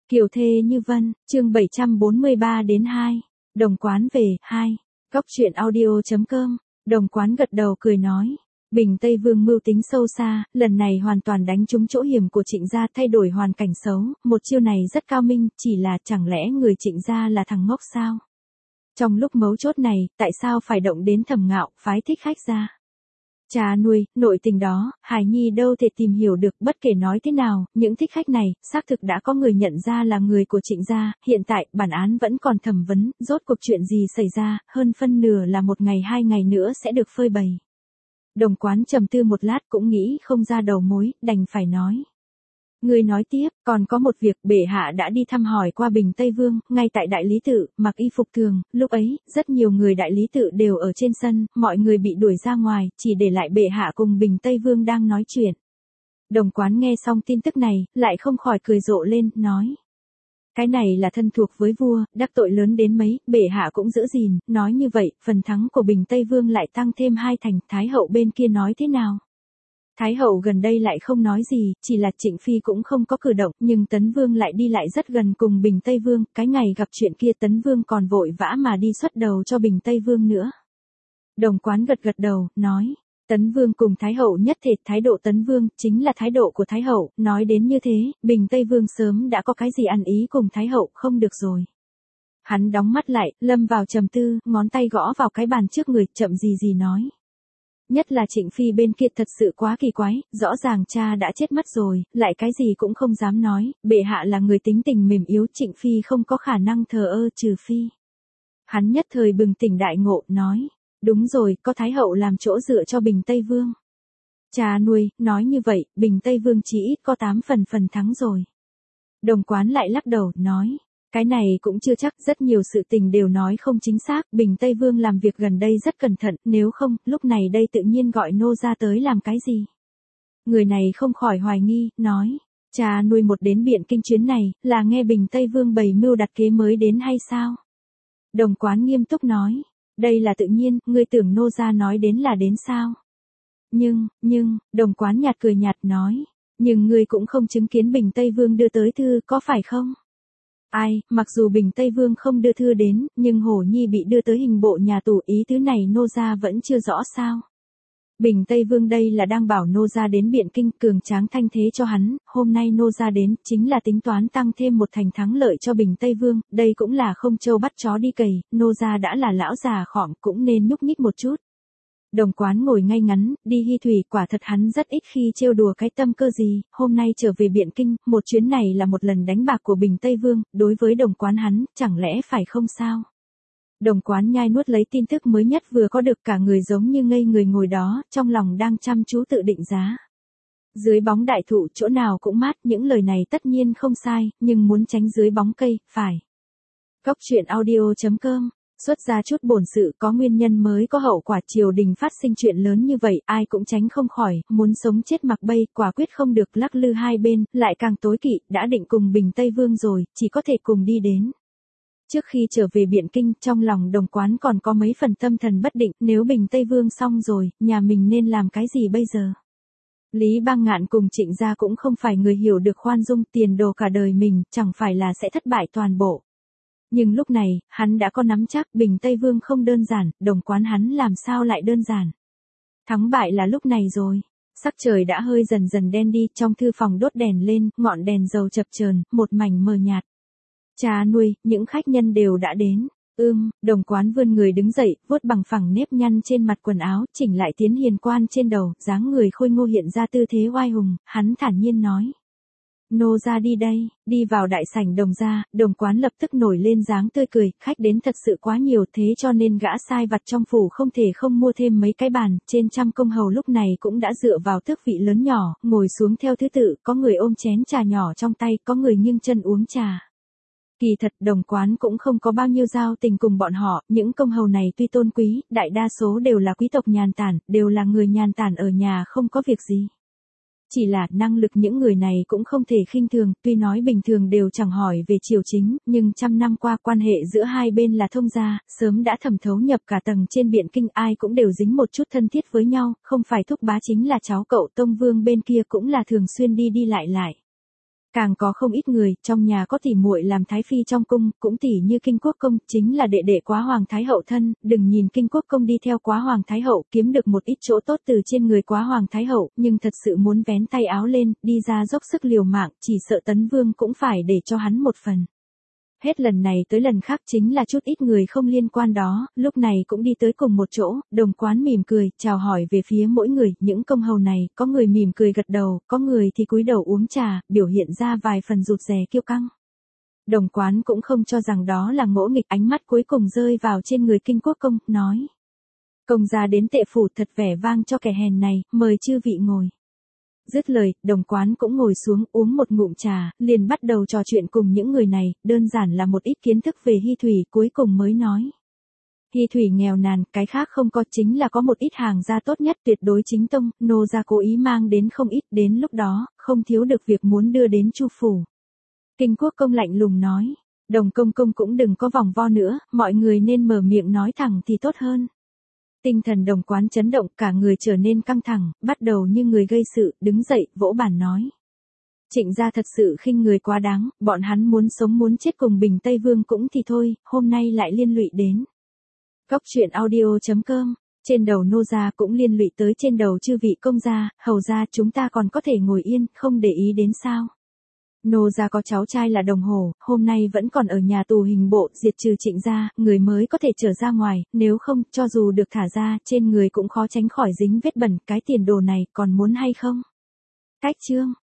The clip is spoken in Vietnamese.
Kiều thê như vân, chương 743 đến 2. Đồng quán về, 2. Góc chuyện audio.com. Đồng quán gật đầu cười nói. Bình Tây Vương mưu tính sâu xa, lần này hoàn toàn đánh trúng chỗ hiểm của Trịnh gia, thay đổi hoàn cảnh xấu, một chiêu này rất cao minh, chỉ là chẳng lẽ người Trịnh gia là thằng ngốc sao? Trong lúc mấu chốt này, tại sao phải động đến Thẩm Ngạo, phái Thích Khách ra? Cha nuôi, nội tình đó, Hải Nhi đâu thể tìm hiểu được, bất kể nói thế nào, những Thích Khách này, xác thực đã có người nhận ra là người của Trịnh gia, hiện tại, bản án vẫn còn thẩm vấn, rốt cuộc chuyện gì xảy ra, hơn phân nửa là 1 ngày 2 ngày nữa sẽ được phơi bày. Đồng quán trầm tư một lát cũng nghĩ không ra đầu mối, đành phải nói. Người nói tiếp, còn có một việc, bệ hạ đã đi thăm hỏi qua Bình Tây Vương, ngay tại đại lý tự, mặc y phục thường, lúc ấy, rất nhiều người đại lý tự đều ở trên sân, mọi người bị đuổi ra ngoài, chỉ để lại bệ hạ cùng Bình Tây Vương đang nói chuyện. Đồng quán nghe xong tin tức này, lại không khỏi cười rộ lên, nói. Cái này là thân thuộc với vua, đắc tội lớn đến mấy, bệ hạ cũng giữ gìn, nói như vậy, phần thắng của Bình Tây Vương lại tăng thêm 2 thành, Thái hậu bên kia nói thế nào? Thái hậu gần đây lại không nói gì, chỉ là Trịnh Phi cũng không có cử động, nhưng Tấn Vương lại đi lại rất gần cùng Bình Tây Vương, cái ngày gặp chuyện kia Tấn Vương còn vội vã mà đi xuất đầu cho Bình Tây Vương nữa. Đồng quán gật đầu, nói, Tấn Vương cùng Thái hậu nhất thể, thái độ Tấn Vương chính là thái độ của Thái hậu, nói đến như thế, Bình Tây Vương sớm đã có cái gì ăn ý cùng Thái hậu, không được rồi. Hắn đóng mắt lại, lâm vào trầm tư, ngón tay gõ vào cái bàn trước người, chậm gì nói. Nhất là Trịnh Phi bên kia thật sự quá kỳ quái, rõ ràng cha đã chết mất rồi, lại cái gì cũng không dám nói, bệ hạ là người tính tình mềm yếu, Trịnh Phi không có khả năng thờ ơ trừ phi. Hắn nhất thời bừng tỉnh đại ngộ, nói, đúng rồi, có Thái hậu làm chỗ dựa cho Bình Tây Vương. Cha nuôi, nói như vậy, Bình Tây Vương chỉ ít có 8 phần thắng rồi. Đồng quán lại lắc đầu, nói. Cái này cũng chưa chắc, rất nhiều sự tình đều nói không chính xác, Bình Tây Vương làm việc gần đây rất cẩn thận, nếu không, lúc này đây tự nhiên gọi nô ra tới làm cái gì. Người này không khỏi hoài nghi, nói, cha nuôi một đến Biện Kinh chuyến này, là nghe Bình Tây Vương bày mưu đặt kế mới đến hay sao? Đồng quán nghiêm túc nói, đây là tự nhiên, ngươi tưởng nô ra nói đến là đến sao? Nhưng, đồng quán nhạt cười nhạt nói, nhưng ngươi cũng không chứng kiến Bình Tây Vương đưa tới thư, có phải không? Ai, mặc dù Bình Tây Vương không đưa thư đến, nhưng Hổ Nhi bị đưa tới hình bộ nhà tù, ý tứ này nô gia vẫn chưa rõ sao. Bình Tây Vương đây là đang bảo nô gia đến Biện Kinh, cường tráng thanh thế cho hắn, hôm nay nô gia đến, chính là tính toán tăng thêm 1 thành thắng lợi cho Bình Tây Vương, đây cũng là không trâu bắt chó đi cày, nô gia đã là lão già khỏm, cũng nên nhúc nhích một chút. Đồng quán ngồi ngay ngắn, đi Hy Thủy, quả thật hắn rất ít khi trêu đùa cái tâm cơ gì, hôm nay trở về Biện Kinh, một chuyến này là một lần đánh bạc của Bình Tây Vương, đối với đồng quán hắn, chẳng lẽ phải không sao? Đồng quán nhai nuốt lấy tin tức mới nhất vừa có được, cả người giống như ngây người ngồi đó, trong lòng đang chăm chú tự định giá. Dưới bóng đại thụ chỗ nào cũng mát, những lời này tất nhiên không sai, nhưng muốn tránh dưới bóng cây, phải. Góc chuyện audio.com. Xuất ra chút bổn sự, có nguyên nhân mới có hậu quả, triều đình phát sinh chuyện lớn như vậy, ai cũng tránh không khỏi, muốn sống chết mặc bay, quả quyết không được, lắc lư hai bên, lại càng tối kỵ, đã định cùng Bình Tây Vương rồi, chỉ có thể cùng đi đến. Trước khi trở về Biện Kinh, trong lòng đồng quán còn có mấy phần tâm thần bất định, nếu Bình Tây Vương xong rồi, nhà mình nên làm cái gì bây giờ? Lý Bang Ngạn cùng Trịnh gia cũng không phải người hiểu được khoan dung, tiền đồ cả đời mình, chẳng phải là sẽ thất bại toàn bộ. Nhưng lúc này, hắn đã có nắm chắc Bình Tây Vương không đơn giản, đồng quán hắn làm sao lại đơn giản. Thắng bại là lúc này rồi. Sắc trời đã hơi dần đen đi, trong thư phòng đốt đèn lên, ngọn đèn dầu chập chờn, một mảnh mờ nhạt. Cha nuôi, những khách nhân đều đã đến. Đồng quán vươn người đứng dậy, vuốt bằng phẳng nếp nhăn trên mặt quần áo, chỉnh lại tiến hiền quan trên đầu, dáng người khôi ngô hiện ra tư thế oai hùng, hắn thản nhiên nói. Nô ra đi đây, đi vào đại sảnh đồng gia, đồng quán lập tức nổi lên dáng tươi cười, khách đến thật sự quá nhiều, thế cho nên gã sai vặt trong phủ không thể không mua thêm mấy cái bàn, trên trăm công hầu lúc này cũng đã dựa vào tước vị lớn nhỏ, ngồi xuống theo thứ tự, có người ôm chén trà nhỏ trong tay, có người nghiêng chân uống trà. Kỳ thật đồng quán cũng không có bao nhiêu giao tình cùng bọn họ, những công hầu này tuy tôn quý, đại đa số đều là quý tộc nhàn tản, đều là người nhàn tản ở nhà không có việc gì. Chỉ là năng lực những người này cũng không thể khinh thường, tuy nói bình thường đều chẳng hỏi về triều chính, nhưng trăm năm qua quan hệ giữa hai bên là thông gia, sớm đã thẩm thấu nhập cả tầng trên Biện Kinh, ai cũng đều dính một chút thân thiết với nhau, không phải thúc bá chính là cháu cậu Tông Vương bên kia cũng là thường xuyên đi lại. Càng có không ít người, trong nhà có tỷ muội làm thái phi trong cung, cũng tỷ như Kinh Quốc công, chính là đệ đệ Quá Hoàng Thái Hậu thân, đừng nhìn Kinh Quốc công đi theo Quá Hoàng Thái Hậu, kiếm được một ít chỗ tốt từ trên người Quá Hoàng Thái Hậu, nhưng thật sự muốn vén tay áo lên, đi ra dốc sức liều mạng, chỉ sợ Tấn Vương cũng phải để cho hắn một phần. Hết lần này tới lần khác chính là chút ít người không liên quan đó, lúc này cũng đi tới cùng một chỗ, Đồng Quán mỉm cười, chào hỏi về phía mỗi người, những công hầu này, có người mỉm cười gật đầu, có người thì cúi đầu uống trà, biểu hiện ra vài phần rụt rè kiêu căng. Đồng Quán cũng không cho rằng đó là ngỗ nghịch, ánh mắt cuối cùng rơi vào trên người Kinh Quốc công, nói. Công gia đến Tệ phủ thật vẻ vang cho kẻ hèn này, mời chư vị ngồi. Dứt lời, Đồng Quán cũng ngồi xuống uống một ngụm trà, liền bắt đầu trò chuyện cùng những người này, đơn giản là một ít kiến thức về Hy Thủy, cuối cùng mới nói. Hy Thủy nghèo nàn, cái khác không có, chính là có một ít hàng gia tốt nhất, tuyệt đối chính tông, nô gia cố ý mang đến không ít, đến lúc đó, không thiếu được việc muốn đưa đến Chu phủ. Kinh Quốc công lạnh lùng nói, Đồng công công cũng đừng có vòng vo nữa, mọi người nên mở miệng nói thẳng thì tốt hơn. Tinh thần Đồng Quán chấn động, cả người trở nên căng thẳng, bắt đầu như người gây sự, đứng dậy, vỗ bàn nói. Trịnh gia thật sự khinh người quá đáng, bọn hắn muốn sống muốn chết cùng Bình Tây Vương cũng thì thôi, hôm nay lại liên lụy đến. Góc truyện audio.com, trên đầu nô gia cũng liên lụy tới trên đầu chư vị công gia, hầu gia, chúng ta còn có thể ngồi yên, không để ý đến sao. Nô gia có cháu trai là Đồng Hổ, hôm nay vẫn còn ở nhà tù hình bộ, diệt trừ Trịnh gia, người mới có thể trở ra ngoài, nếu không, cho dù được thả ra, trên người cũng khó tránh khỏi dính vết bẩn, cái tiền đồ này, còn muốn hay không? Cách chương.